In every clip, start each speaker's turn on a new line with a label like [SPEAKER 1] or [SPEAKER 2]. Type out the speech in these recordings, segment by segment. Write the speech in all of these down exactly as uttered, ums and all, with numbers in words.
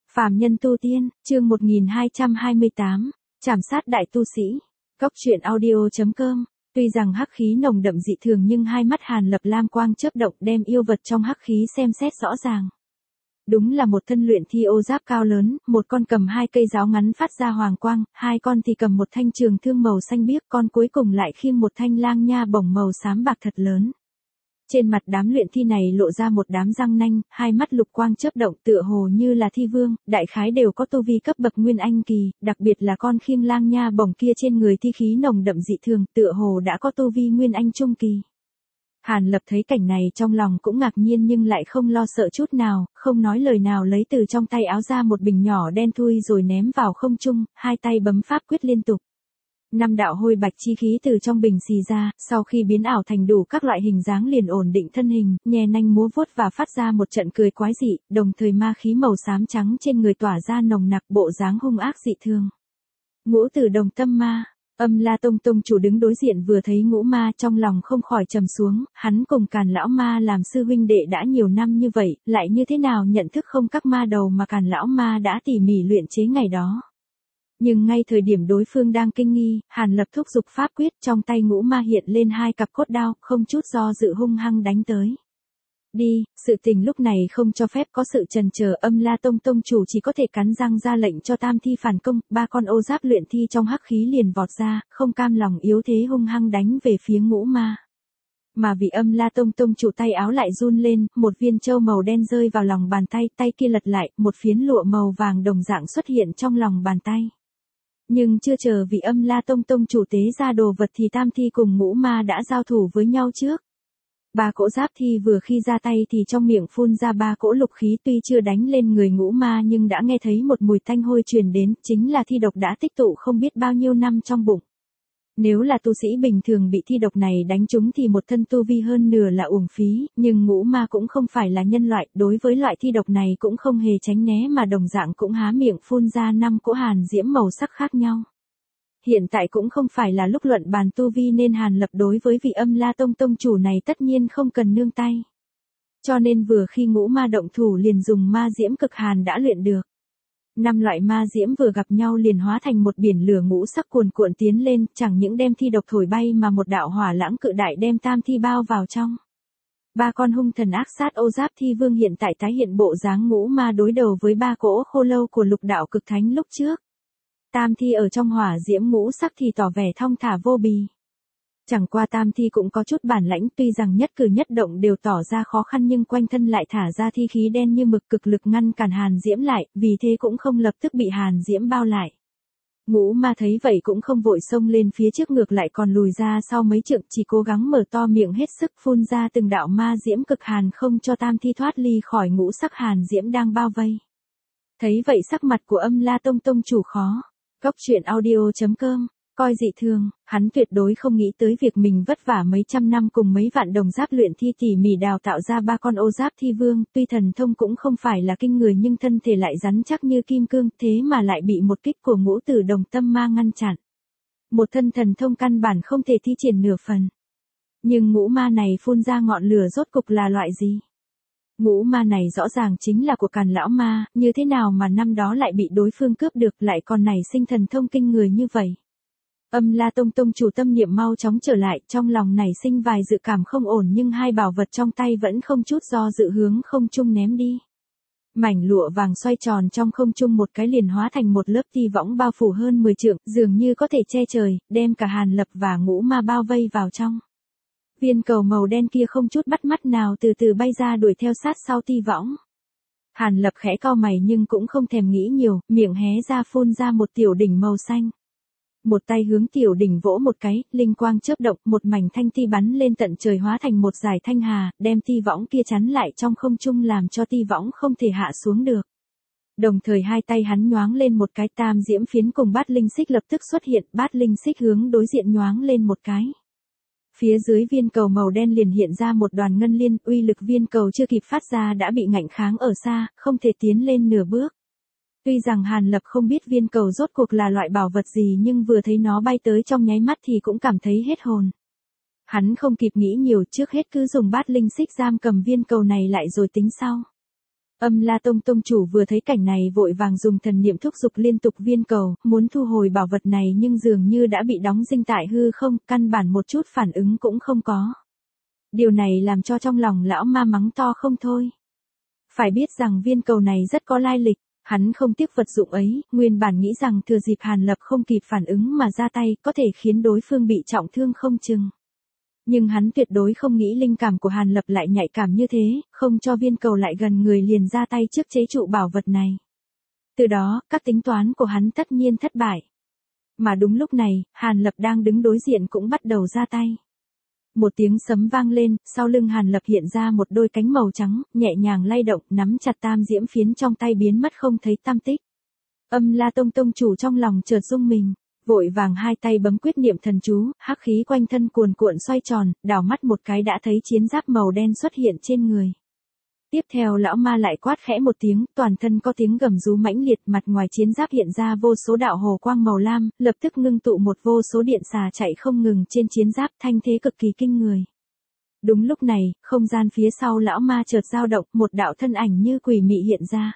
[SPEAKER 1] Phàm nhân tu tiên, chương một nghìn hai trăm hai mươi tám, trảm sát đại tu sĩ. Góc truyện audio chấm com. Tuy rằng hắc khí nồng đậm dị thường nhưng hai mắt Hàn Lập lam quang chớp động đem yêu vật trong hắc khí xem xét rõ ràng. Đúng là một thân luyện thi ô giáp cao lớn, một con cầm hai cây giáo ngắn phát ra hoàng quang, hai con thì cầm một thanh trường thương màu xanh biếc, con cuối cùng lại khiêng một thanh lang nha bổng màu xám bạc thật lớn. Trên mặt đám luyện thi này lộ ra một đám răng nanh, hai mắt lục quang chớp động tựa hồ như là thi vương, đại khái đều có tu vi cấp bậc nguyên anh kỳ, đặc biệt là con khiêng lang nha bổng kia trên người thi khí nồng đậm dị thường, tựa hồ đã có tu vi nguyên anh trung kỳ. Hàn Lập thấy cảnh này trong lòng cũng ngạc nhiên nhưng lại không lo sợ chút nào, không nói lời nào lấy từ trong tay áo ra một bình nhỏ đen thui rồi ném vào không trung, hai tay bấm pháp quyết liên tục. Năm đạo hôi bạch chi khí từ trong bình xì ra, sau khi biến ảo thành đủ các loại hình dáng liền ổn định thân hình, nhè nanh múa vuốt và phát ra một trận cười quái dị, đồng thời ma khí màu xám trắng trên người tỏa ra nồng nặc bộ dáng hung ác dị thường. Ngũ Tử Đồng Tâm Ma. Âm La Tông tông chủ đứng đối diện vừa thấy ngũ ma trong lòng không khỏi trầm xuống, hắn cùng Càn lão ma làm sư huynh đệ đã nhiều năm như vậy, lại như thế nào nhận thức không các ma đầu mà Càn lão ma đã tỉ mỉ luyện chế ngày đó. Nhưng ngay thời điểm đối phương đang kinh nghi, Hàn Lập thúc giục pháp quyết, trong tay ngũ ma hiện lên hai cặp cốt đao, không chút do dự hung hăng đánh tới. Đi, sự tình lúc này không cho phép có sự chần chờ, Âm La Tông tông chủ chỉ có thể cắn răng ra lệnh cho tam thi phản công, ba con ô giáp luyện thi trong hắc khí liền vọt ra, không cam lòng yếu thế hung hăng đánh về phía ngũ ma. Mà vì Âm La Tông tông chủ tay áo lại run lên, một viên châu màu đen rơi vào lòng bàn tay, tay kia lật lại, một phiến lụa màu vàng đồng dạng xuất hiện trong lòng bàn tay. Nhưng chưa chờ vị Âm La Tông tông chủ tế ra đồ vật thì tam thi cùng ngũ ma đã giao thủ với nhau trước. Ba cỗ giáp thi vừa khi ra tay thì trong miệng phun ra ba cỗ lục khí, tuy chưa đánh lên người ngũ ma nhưng đã nghe thấy một mùi tanh hôi truyền đến, chính là thi độc đã tích tụ không biết bao nhiêu năm trong bụng. Nếu là tu sĩ bình thường bị thi độc này đánh trúng thì một thân tu vi hơn nửa là uổng phí, nhưng ngũ ma cũng không phải là nhân loại, đối với loại thi độc này cũng không hề tránh né mà đồng dạng cũng há miệng phun ra năm cỗ hàn diễm màu sắc khác nhau. Hiện tại cũng không phải là lúc luận bàn tu vi nên Hàn Lập đối với vị Âm La Tông tông chủ này tất nhiên không cần nương tay. Cho nên vừa khi ngũ ma động thủ liền dùng ma diễm cực hàn đã luyện được. Năm loại ma diễm vừa gặp nhau liền hóa thành một biển lửa ngũ sắc cuồn cuộn tiến lên, chẳng những đem thi độc thổi bay mà một đạo hỏa lãng cự đại đem tam thi bao vào trong. Ba con hung thần ác sát ô giáp thi vương hiện tại tái hiện bộ dáng ngũ ma đối đầu với ba cỗ khô lâu của lục đạo cực thánh lúc trước. Tam thi ở trong hỏa diễm ngũ sắc thì tỏ vẻ thong thả vô bì. Chẳng qua tam thi cũng có chút bản lãnh, tuy rằng nhất cử nhất động đều tỏ ra khó khăn nhưng quanh thân lại thả ra thi khí đen như mực cực lực ngăn cản hàn diễm lại, vì thế cũng không lập tức bị hàn diễm bao lại. Ngũ ma thấy vậy cũng không vội xông lên phía trước, ngược lại còn lùi ra sau mấy trượng, chỉ cố gắng mở to miệng hết sức phun ra từng đạo ma diễm cực hàn không cho tam thi thoát ly khỏi ngũ sắc hàn diễm đang bao vây. Thấy vậy sắc mặt của Âm La Tông tông chủ khó. Góc truyện audio chấm com, coi dị thường, hắn tuyệt đối không nghĩ tới việc mình vất vả mấy trăm năm cùng mấy vạn đồng giáp luyện thi tỉ mỉ đào tạo ra ba con ô giáp thi vương, tuy thần thông cũng không phải là kinh người nhưng thân thể lại rắn chắc như kim cương, thế mà lại bị một kích của Ngũ Tử Đồng Tâm Ma ngăn chặn. Một thân thần thông căn bản không thể thi triển nửa phần. Nhưng ngũ ma này phun ra ngọn lửa rốt cục là loại gì? Ngũ ma này rõ ràng chính là của Càn lão ma, như thế nào mà năm đó lại bị đối phương cướp được, lại còn nảy sinh thần thông kinh người như vậy. Âm La Tông tông chủ tâm niệm mau chóng trở lại, trong lòng nảy sinh vài dự cảm không ổn nhưng hai bảo vật trong tay vẫn không chút do dự hướng không trung ném đi. Mảnh lụa vàng xoay tròn trong không trung một cái liền hóa thành một lớp ti võng bao phủ hơn mười trượng, dường như có thể che trời, đem cả Hàn Lập và ngũ ma bao vây vào trong. Viên cầu màu đen kia không chút bắt mắt nào từ từ bay ra đuổi theo sát sau ti võng. Hàn Lập khẽ cau mày nhưng cũng không thèm nghĩ nhiều, miệng hé ra phun ra một tiểu đỉnh màu xanh. Một tay hướng tiểu đỉnh vỗ một cái, linh quang chớp động, một mảnh thanh ti bắn lên tận trời hóa thành một dải thanh hà, đem ti võng kia chắn lại trong không trung làm cho ti võng không thể hạ xuống được. Đồng thời hai tay hắn nhoáng lên một cái, tam diễm phiến cùng bát linh xích lập tức xuất hiện, bát linh xích hướng đối diện nhoáng lên một cái. Phía dưới viên cầu màu đen liền hiện ra một đoàn ngân liên, uy lực viên cầu chưa kịp phát ra đã bị ngạnh kháng ở xa, không thể tiến lên nửa bước. Tuy rằng Hàn Lập không biết viên cầu rốt cuộc là loại bảo vật gì nhưng vừa thấy nó bay tới trong nháy mắt thì cũng cảm thấy hết hồn. Hắn không kịp nghĩ nhiều, trước hết cứ dùng bát linh xích giam cầm viên cầu này lại rồi tính sau. Âm La Tông tông chủ vừa thấy cảnh này vội vàng dùng thần niệm thúc giục liên tục viên cầu, muốn thu hồi bảo vật này nhưng dường như đã bị đóng dinh tại hư không, căn bản một chút phản ứng cũng không có. Điều này làm cho trong lòng lão ma mắng to không thôi. Phải biết rằng viên cầu này rất có lai lịch, hắn không tiếc vật dụng ấy, nguyên bản nghĩ rằng thừa dịp Hàn Lập không kịp phản ứng mà ra tay có thể khiến đối phương bị trọng thương không chừng. Nhưng hắn tuyệt đối không nghĩ linh cảm của Hàn Lập lại nhạy cảm như thế, không cho viên cầu lại gần người liền ra tay trước chế trụ bảo vật này. Từ đó, các tính toán của hắn tất nhiên thất bại. Mà đúng lúc này, Hàn Lập đang đứng đối diện cũng bắt đầu ra tay. Một tiếng sấm vang lên, sau lưng Hàn Lập hiện ra một đôi cánh màu trắng, nhẹ nhàng lay động, nắm chặt tam diễm phiến trong tay biến mất không thấy tăm tích. Âm La Tông tông chủ trong lòng chợt rung mình, vội vàng hai tay bấm quyết niệm thần chú, hắc khí quanh thân cuồn cuộn xoay tròn, đảo mắt một cái đã thấy chiến giáp màu đen xuất hiện trên người. Tiếp theo lão ma lại quát khẽ một tiếng, toàn thân có tiếng gầm rú mãnh liệt, mặt ngoài chiến giáp hiện ra vô số đạo hồ quang màu lam, lập tức ngưng tụ một vô số điện xà chạy không ngừng trên chiến giáp, thanh thế cực kỳ kinh người. Đúng lúc này, không gian phía sau lão ma chợt dao động, một đạo thân ảnh như quỷ mị hiện ra.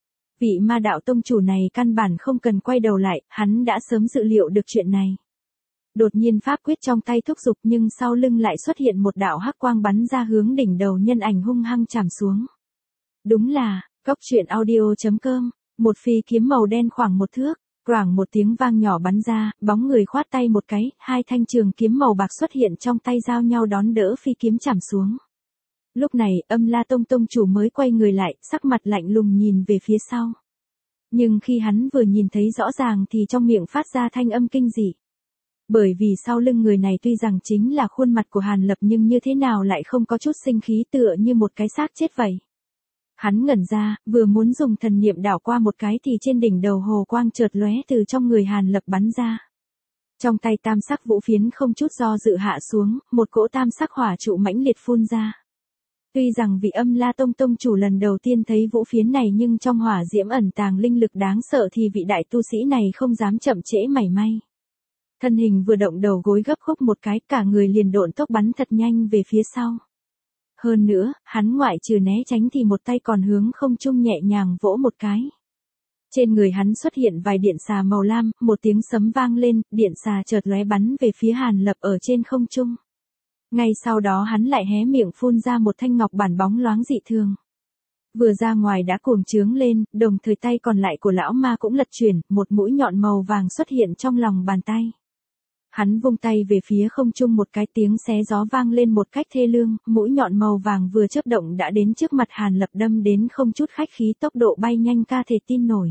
[SPEAKER 1] Vị ma đạo tông chủ này căn bản không cần quay đầu lại, hắn đã sớm dự liệu được chuyện này. Đột nhiên pháp quyết trong tay thúc giục nhưng sau lưng lại xuất hiện một đạo hắc quang bắn ra hướng đỉnh đầu nhân ảnh hung hăng chạm xuống. Đúng là, cốc truyện audio chấm com, một phi kiếm màu đen khoảng một thước, choảng một tiếng vang nhỏ bắn ra, bóng người khoát tay một cái, hai thanh trường kiếm màu bạc xuất hiện trong tay giao nhau đón đỡ phi kiếm chạm xuống. Lúc này, Âm La Tông tông chủ mới quay người lại, sắc mặt lạnh lùng nhìn về phía sau. Nhưng khi hắn vừa nhìn thấy rõ ràng thì trong miệng phát ra thanh âm kinh dị. Bởi vì sau lưng người này tuy rằng chính là khuôn mặt của Hàn Lập nhưng như thế nào lại không có chút sinh khí tựa như một cái xác chết vậy. Hắn ngẩn ra, vừa muốn dùng thần niệm đảo qua một cái thì trên đỉnh đầu hồ quang chợt lóe từ trong người Hàn Lập bắn ra. Trong tay tam sắc vũ phiến không chút do dự hạ xuống, một cỗ tam sắc hỏa trụ mãnh liệt phun ra. Tuy rằng vị Âm La Tông tông chủ lần đầu tiên thấy vũ phiến này nhưng trong hỏa diễm ẩn tàng linh lực đáng sợ thì vị đại tu sĩ này không dám chậm trễ mảy may. Thân hình vừa động đầu gối gấp khúc một cái, cả người liền độn tốc bắn thật nhanh về phía sau. Hơn nữa, hắn ngoại trừ né tránh thì một tay còn hướng không trung nhẹ nhàng vỗ một cái. Trên người hắn xuất hiện vài điện xà màu lam, một tiếng sấm vang lên, điện xà chợt lóe bắn về phía Hàn Lập ở trên không trung. Ngay sau đó hắn lại hé miệng phun ra một thanh ngọc bản bóng loáng dị thường. Vừa ra ngoài đã cuồng trướng lên, đồng thời tay còn lại của lão ma cũng lật chuyển, một mũi nhọn màu vàng xuất hiện trong lòng bàn tay. Hắn vung tay về phía không trung một cái, tiếng xé gió vang lên một cách thê lương, mũi nhọn màu vàng vừa chớp động đã đến trước mặt Hàn Lập đâm đến không chút khách khí, tốc độ bay nhanh ca thể tin nổi.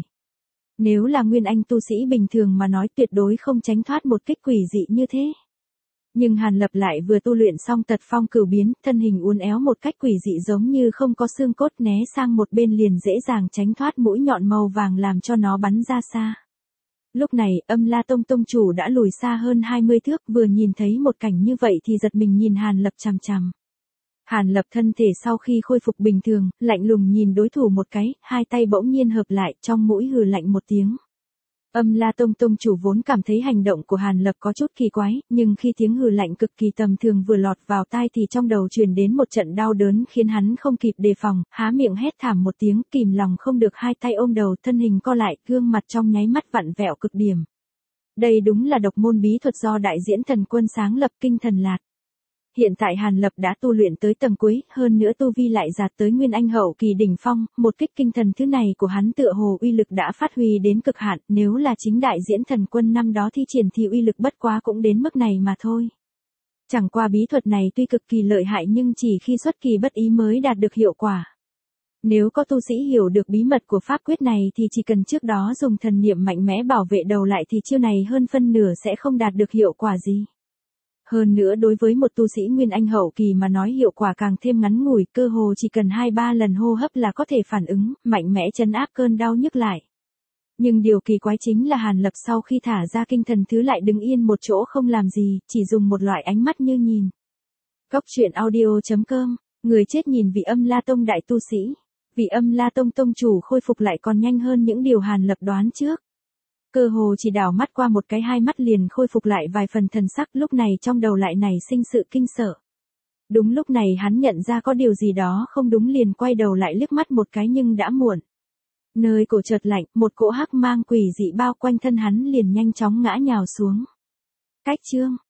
[SPEAKER 1] Nếu là nguyên anh tu sĩ bình thường mà nói tuyệt đối không tránh thoát một kích quỷ dị như thế. Nhưng Hàn Lập lại vừa tu luyện xong tật phong cửu biến, thân hình uốn éo một cách quỷ dị giống như không có xương cốt, né sang một bên liền dễ dàng tránh thoát mũi nhọn màu vàng làm cho nó bắn ra xa. Lúc này, Âm La Tông tông chủ đã lùi xa hơn hai mươi thước, vừa nhìn thấy một cảnh như vậy thì giật mình nhìn Hàn Lập chằm chằm. Hàn Lập thân thể sau khi khôi phục bình thường, lạnh lùng nhìn đối thủ một cái, hai tay bỗng nhiên hợp lại, trong mũi hừ lạnh một tiếng. Âm La Tông tông chủ vốn cảm thấy hành động của Hàn Lập có chút kỳ quái, nhưng khi tiếng hừ lạnh cực kỳ tầm thường vừa lọt vào tai thì trong đầu truyền đến một trận đau đớn khiến hắn không kịp đề phòng, há miệng hét thảm một tiếng, kìm lòng không được hai tay ôm đầu, thân hình co lại, gương mặt trong nháy mắt vặn vẹo cực điểm. Đây đúng là độc môn bí thuật do đại diễn thần quân sáng lập, kinh thần lạt. Hiện tại Hàn Lập đã tu luyện tới tầng cuối, hơn nữa tu vi lại đạt tới nguyên anh hậu kỳ đỉnh phong, một kích kinh thần thứ này của hắn tựa hồ uy lực đã phát huy đến cực hạn, nếu là chính đại diễn thần quân năm đó thi triển thì uy lực bất quá cũng đến mức này mà thôi. Chẳng qua bí thuật này tuy cực kỳ lợi hại nhưng chỉ khi xuất kỳ bất ý mới đạt được hiệu quả. Nếu có tu sĩ hiểu được bí mật của pháp quyết này thì chỉ cần trước đó dùng thần niệm mạnh mẽ bảo vệ đầu lại thì chiêu này hơn phân nửa sẽ không đạt được hiệu quả gì. Hơn nữa đối với một tu sĩ nguyên anh hậu kỳ mà nói hiệu quả càng thêm ngắn ngủi, cơ hồ chỉ cần hai ba lần hô hấp là có thể phản ứng, mạnh mẽ trấn áp cơn đau nhức lại. Nhưng điều kỳ quái chính là Hàn Lập sau khi thả ra kinh thần thứ lại đứng yên một chỗ không làm gì, chỉ dùng một loại ánh mắt như nhìn. Cốc truyện audio chấm com, người chết nhìn vị Âm La Tông đại tu sĩ. Vị Âm La Tông tông chủ khôi phục lại còn nhanh hơn những điều Hàn Lập đoán trước. Cơ hồ chỉ đảo mắt qua một cái hai mắt liền khôi phục lại vài phần thần sắc, lúc này trong đầu lại nảy sinh sự kinh sợ. Đúng lúc này hắn nhận ra có điều gì đó không đúng liền quay đầu lại liếc mắt một cái nhưng đã muộn. Nơi cổ chợt lạnh, một cỗ hắc mang quỷ dị bao quanh thân hắn liền nhanh chóng ngã nhào xuống. Cách chương